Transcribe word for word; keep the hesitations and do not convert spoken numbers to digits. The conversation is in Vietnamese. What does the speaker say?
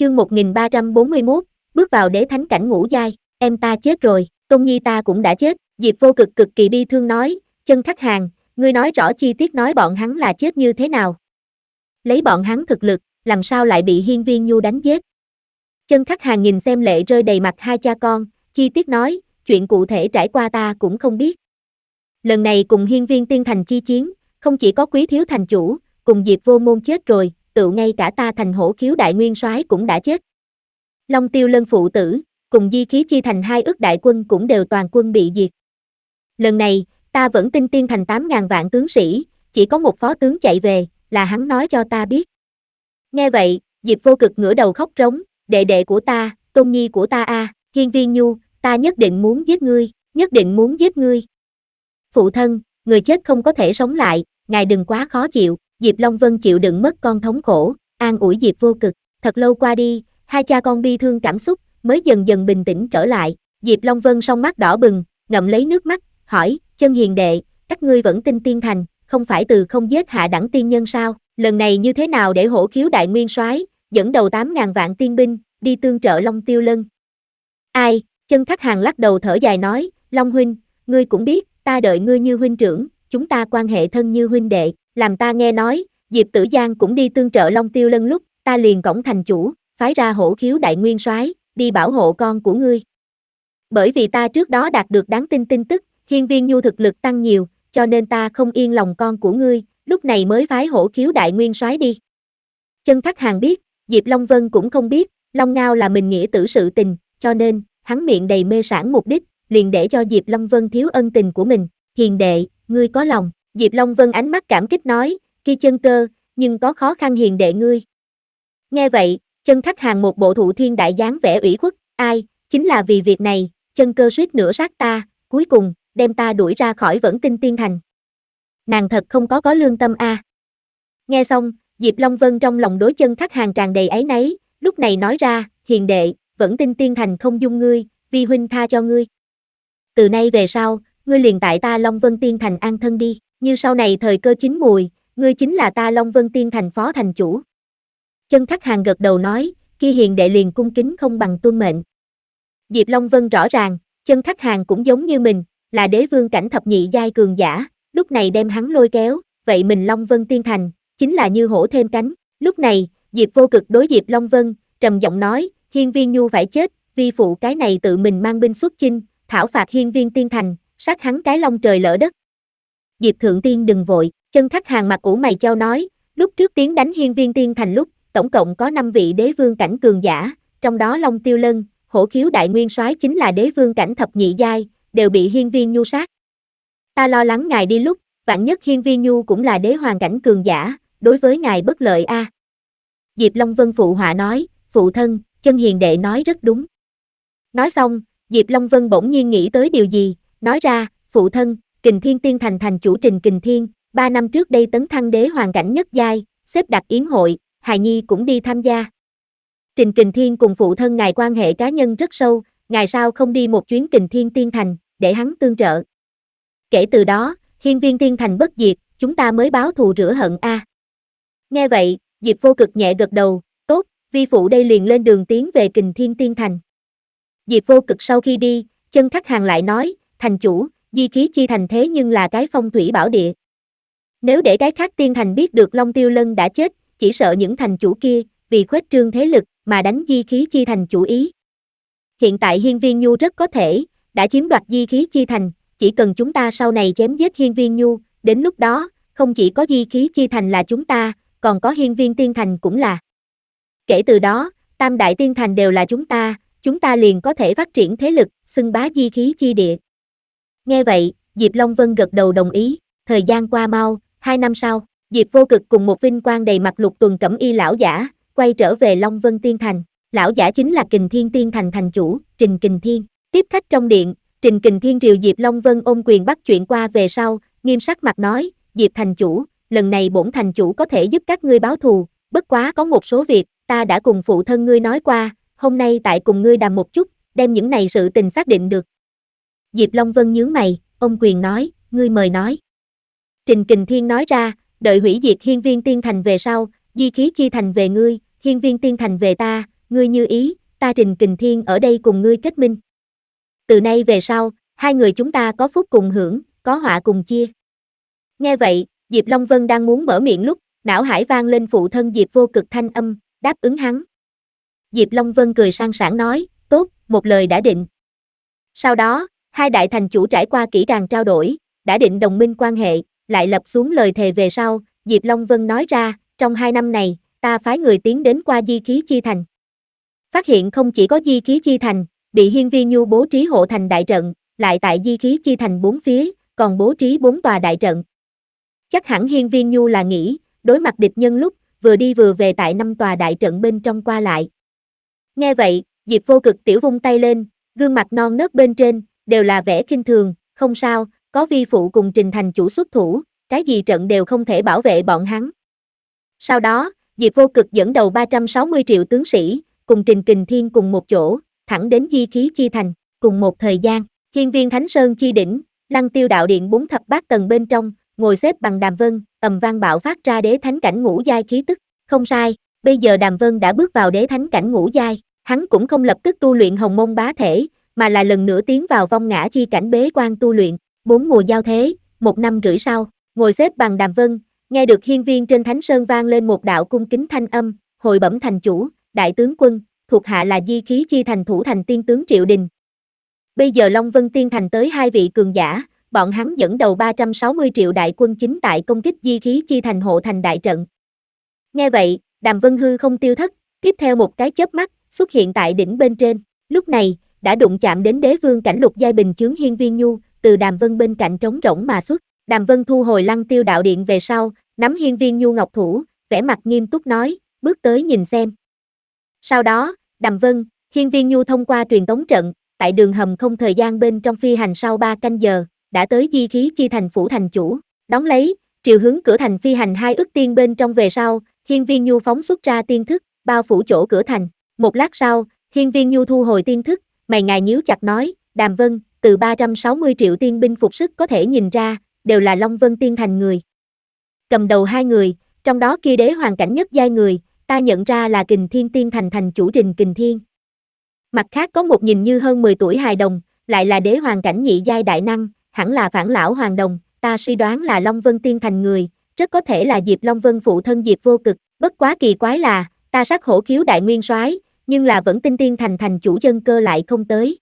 Chương một nghìn ba trăm bốn mươi mốt, bước vào đế thánh cảnh ngũ giai, em ta chết rồi, Tôn Nhi ta cũng đã chết, Diệp Vô Cực cực kỳ bi thương nói, Chân Khắc Hàn, ngươi nói rõ chi tiết nói bọn hắn là chết như thế nào. Lấy bọn hắn thực lực, làm sao lại bị Hiên Viên Nhu đánh giết. Chân Khắc Hàn nhìn xem lệ rơi đầy mặt hai cha con, chi tiết nói, chuyện cụ thể trải qua ta cũng không biết. Lần này cùng Hiên Viên Tiên Thành chi chiến, không chỉ có Quý Thiếu Thành Chủ, cùng Diệp Vô Môn chết rồi, tự ngay cả ta Thành Hổ Khiếu Đại Nguyên Soái cũng đã chết. Long Tiêu Lân phụ tử, cùng Di Khí Chi Thành hai ức đại quân cũng đều toàn quân bị diệt. Lần này, ta vẫn tin Tiên Thành tám ngàn vạn tướng sĩ, chỉ có một phó tướng chạy về, là hắn nói cho ta biết. Nghe vậy, Diệp Vô Cực ngửa đầu khóc trống, đệ đệ của ta, Tôn Nhi của ta a, à, Hiên Viên Nhu, ta nhất định muốn giết ngươi, nhất định muốn giết ngươi. Phụ thân, người chết không có thể sống lại, ngài đừng quá khó chịu. Diệp Long Vân chịu đựng mất con thống khổ, an ủi Diệp Vô Cực. Thật lâu qua đi, hai cha con bi thương cảm xúc mới dần dần bình tĩnh trở lại. Diệp Long Vân song mắt đỏ bừng, ngậm lấy nước mắt, hỏi, Chân hiền đệ, các ngươi vẫn tin Tiên Thành, không phải từ không giết hạ đẳng tiên nhân sao? Lần này như thế nào để Hổ Khiếu Đại Nguyên Soái dẫn đầu tám ngàn vạn tiên binh đi tương trợ Long Tiêu Lân? Ai? Chân Khắc Hàn lắc đầu thở dài nói, Long huynh, ngươi cũng biết, ta đợi ngươi như huynh trưởng, chúng ta quan hệ thân như huynh đệ. Làm ta nghe nói, Diệp Tử Giang cũng đi tương trợ Long Tiêu Lân lúc, ta liền cổng thành chủ, phái ra Hổ Khiếu Đại Nguyên Soái đi bảo hộ con của ngươi. Bởi vì ta trước đó đạt được đáng tin tin tức, Hiên Viên Nhu thực lực tăng nhiều, cho nên ta không yên lòng con của ngươi, lúc này mới phái Hổ Khiếu Đại Nguyên Soái đi. Chân Khắc Hàn biết, Diệp Long Vân cũng không biết, Long Ngao là mình nghĩa tử sự tình, cho nên, hắn miệng đầy mê sảng mục đích, liền để cho Diệp Long Vân thiếu ân tình của mình. Hiền đệ, ngươi có lòng. Diệp Long Vân ánh mắt cảm kích nói, Ki Chân Cơ, nhưng có khó khăn hiền đệ ngươi. Nghe vậy, Chân Khắc Hàn một bộ thụ thiên đại dáng vẻ ủy khuất, ai, chính là vì việc này, Chân Cơ suýt nữa sát ta, cuối cùng, đem ta đuổi ra khỏi Vẫn Tinh Tiên Thành. Nàng thật không có có lương tâm a. À. Nghe xong, Diệp Long Vân trong lòng đối Chân Khắc Hàn tràn đầy áy náy, lúc này nói ra, hiền đệ, Vẫn Tinh Tiên Thành không dung ngươi, vi huynh tha cho ngươi. Từ nay về sau, ngươi liền tại ta Long Vân Tiên Thành an thân đi. Như sau này thời cơ chín mùi, ngươi chính là ta Long Vân Tiên Thành phó thành chủ. Chân Khắc Hàn gật đầu nói, kia hiền đệ liền cung kính không bằng tuân mệnh. Diệp Long Vân rõ ràng, Chân Khắc Hàn cũng giống như mình, là đế vương cảnh thập nhị giai cường giả, lúc này đem hắn lôi kéo, vậy mình Long Vân Tiên Thành, chính là như hổ thêm cánh. Lúc này, Diệp Vô Cực đối Diệp Long Vân, trầm giọng nói, Hiên Viên Nhu phải chết, vi phụ cái này tự mình mang binh xuất chinh, thảo phạt Hiên Viên Tiên Thành, sát hắn cái long trời lỡ đất. Diệp Thượng Tiên đừng vội, Chân Khắc Hàn mặt ủ mày chau nói, lúc trước tiến đánh Hiên Viên Tiên Thành lúc, tổng cộng có năm vị đế vương cảnh cường giả, trong đó Long Tiêu Lân, Hổ Khiếu Đại Nguyên Soái chính là đế vương cảnh thập nhị giai, đều bị Hiên Viên Nhu sát. Ta lo lắng ngài đi lúc, vạn nhất Hiên Viên Nhu cũng là đế hoàng cảnh cường giả, đối với ngài bất lợi a. À. Diệp Long Vân phụ họa nói, phụ thân, Chân hiền đệ nói rất đúng. Nói xong, Diệp Long Vân bỗng nhiên nghĩ tới điều gì, nói ra, phụ thân, Kình Thiên Tiên Thành thành chủ Trình Kình Thiên, ba năm trước đây tấn thăng đế hoàng cảnh nhất giai, xếp đặt yến hội, hài nhi cũng đi tham gia. Trình Kình Thiên cùng phụ thân ngài quan hệ cá nhân rất sâu, ngài sao không đi một chuyến Kình Thiên Tiên Thành, để hắn tương trợ. Kể từ đó, Hiên Viên Tiên Thành bất diệt, chúng ta mới báo thù rửa hận a. À. Nghe vậy, Diệp Vô Cực nhẹ gật đầu, tốt, vi phụ đây liền lên đường tiến về Kình Thiên Tiên Thành. Diệp Vô Cực sau khi đi, Chân Khắc Hàn lại nói, thành chủ, Di Khí Chi Thành thế nhưng là cái phong thủy bảo địa. Nếu để cái khác tiên thành biết được Long Tiêu Lân đã chết, chỉ sợ những thành chủ kia, vì khuếch trương thế lực, mà đánh Di Khí Chi Thành chủ ý. Hiện tại Hiên Viên Nhu rất có thể, đã chiếm đoạt Di Khí Chi Thành, chỉ cần chúng ta sau này chém giết Hiên Viên Nhu, đến lúc đó, không chỉ có Di Khí Chi Thành là chúng ta, còn có Hiên Viên Tiên Thành cũng là. Kể từ đó, Tam Đại Tiên Thành đều là chúng ta, chúng ta liền có thể phát triển thế lực, xưng bá Di Khí Chi Địa. Nghe vậy, Diệp Long Vân gật đầu đồng ý, thời gian qua mau, hai năm sau, Diệp Vô Cực cùng một vinh quang đầy mặt lục tuần cẩm y lão giả, quay trở về Long Vân Tiên Thành. Lão giả chính là Kình Thiên Tiên Thành thành chủ, Trình Kình Thiên. Tiếp khách trong điện, Trình Kình Thiên triều Diệp Long Vân ôm quyền bắt chuyện qua về sau, nghiêm sắc mặt nói, Diệp thành chủ, lần này bổn thành chủ có thể giúp các ngươi báo thù, bất quá có một số việc, ta đã cùng phụ thân ngươi nói qua, hôm nay tại cùng ngươi đàm một chút, đem những này sự tình xác định được. Diệp Long Vân nhướng mày, ôm quyền nói, ngươi mời nói. Trình Kình Thiên nói ra, đợi hủy diệt Hiên Viên Tiên Thành về sau, Di Khí Chi Thành về ngươi, Hiên Viên Tiên Thành về ta, ngươi như ý, ta Trình Kình Thiên ở đây cùng ngươi kết minh. Từ nay về sau, hai người chúng ta có phúc cùng hưởng, có họa cùng chia. Nghe vậy, Diệp Long Vân đang muốn mở miệng lúc, não hải vang lên phụ thân Diệp Vô Cực thanh âm, đáp ứng hắn. Diệp Long Vân cười sang sảng nói, tốt, một lời đã định. Sau đó, hai đại thành chủ trải qua kỹ càng trao đổi, đã định đồng minh quan hệ, lại lập xuống lời thề về sau, Diệp Long Vân nói ra, trong hai năm này, ta phái người tiến đến qua Di Khí Chi Thành. Phát hiện không chỉ có Di Khí Chi Thành, bị Hiên Viên Nhu bố trí hộ thành đại trận, lại tại Di Khí Chi Thành bốn phía, còn bố trí bốn tòa đại trận. Chắc hẳn Hiên Viên Nhu là nghĩ, đối mặt địch nhân lúc, vừa đi vừa về tại năm tòa đại trận bên trong qua lại. Nghe vậy, Diệp Vô Cực tiểu vung tay lên, gương mặt non nớt bên trên, đều là vẻ khinh thường, không sao, có vi phụ cùng Trình thành chủ xuất thủ, cái gì trận đều không thể bảo vệ bọn hắn. Sau đó, Diệp Vô Cực dẫn đầu ba trăm sáu mươi triệu tướng sĩ, cùng Trình Kình Thiên cùng một chỗ, thẳng đến Di Khí Chi Thành, cùng một thời gian, Hiên Viên Thánh Sơn chi đỉnh, Lăng Tiêu đạo điện bốn thập bát tầng bên trong, ngồi xếp bằng Đàm Vân, ầm vang bạo phát ra đế thánh cảnh ngũ giai khí tức, không sai, bây giờ Đàm Vân đã bước vào đế thánh cảnh ngũ giai, hắn cũng không lập tức tu luyện hồng môn bá thể, mà là lần nữa tiến vào vong ngã chi cảnh bế quan tu luyện, bốn mùa giao thế, một năm rưỡi sau, ngồi xếp bằng Đàm Vân, nghe được hiên viên trên Thánh Sơn vang lên một đạo cung kính thanh âm, hồi bẩm thành chủ, đại tướng quân, thuộc hạ là Di Khí Chi Thành thủ thành tiên tướng Triệu Đình. Bây giờ Long Vân Tiên Thành tới hai vị cường giả, bọn hắn dẫn đầu ba trăm sáu mươi triệu đại quân chính tại công kích Di Khí Chi Thành hộ thành đại trận. Nghe vậy, Đàm Vân hư không tiêu thất, tiếp theo một cái chớp mắt, xuất hiện tại đỉnh bên trên, lúc này, đã đụng chạm đến đế vương cảnh lục giai bình chướng Hiên Viên Nhu, từ Đàm Vân bên cạnh trống rỗng mà xuất. Đàm Vân thu hồi Lăng Tiêu đạo điện về sau, nắm Hiên Viên Nhu ngọc thủ, vẻ mặt nghiêm túc nói, bước tới nhìn xem. Sau đó, Đàm Vân, Hiên Viên Nhu thông qua truyền tống trận, tại đường hầm không thời gian bên trong phi hành sau ba canh giờ, đã tới Di Khí Chi Thành phủ thành chủ, đón lấy, triều hướng cửa thành phi hành hai ức tiên bên trong về sau, Hiên Viên Nhu phóng xuất ra tiên thức, bao phủ chỗ cửa thành. Một lát sau, Hiên Viên Nhu thu hồi tiên thức, mày ngài nhíu chặt nói, Đàm Vân, từ ba trăm sáu mươi triệu tiên binh phục sức có thể nhìn ra, đều là Long Vân Tiên Thành người. Cầm đầu hai người, trong đó kia đế hoàng cảnh nhất giai người, ta nhận ra là Kình Thiên Tiên Thành thành chủ Trình Kình Thiên. Mặt khác có một nhìn như hơn mười tuổi hài đồng, lại là đế hoàng cảnh nhị giai đại năng, hẳn là Phản Lão Hoàng Đồng, ta suy đoán là Long Vân Tiên Thành người, rất có thể là Diệp Long Vân phụ thân Diệp Vô Cực, bất quá kỳ quái là, ta sát hổ khiếu đại nguyên soái, nhưng là vẫn tin Tiên Thành thành chủ dân cơ lại không tới.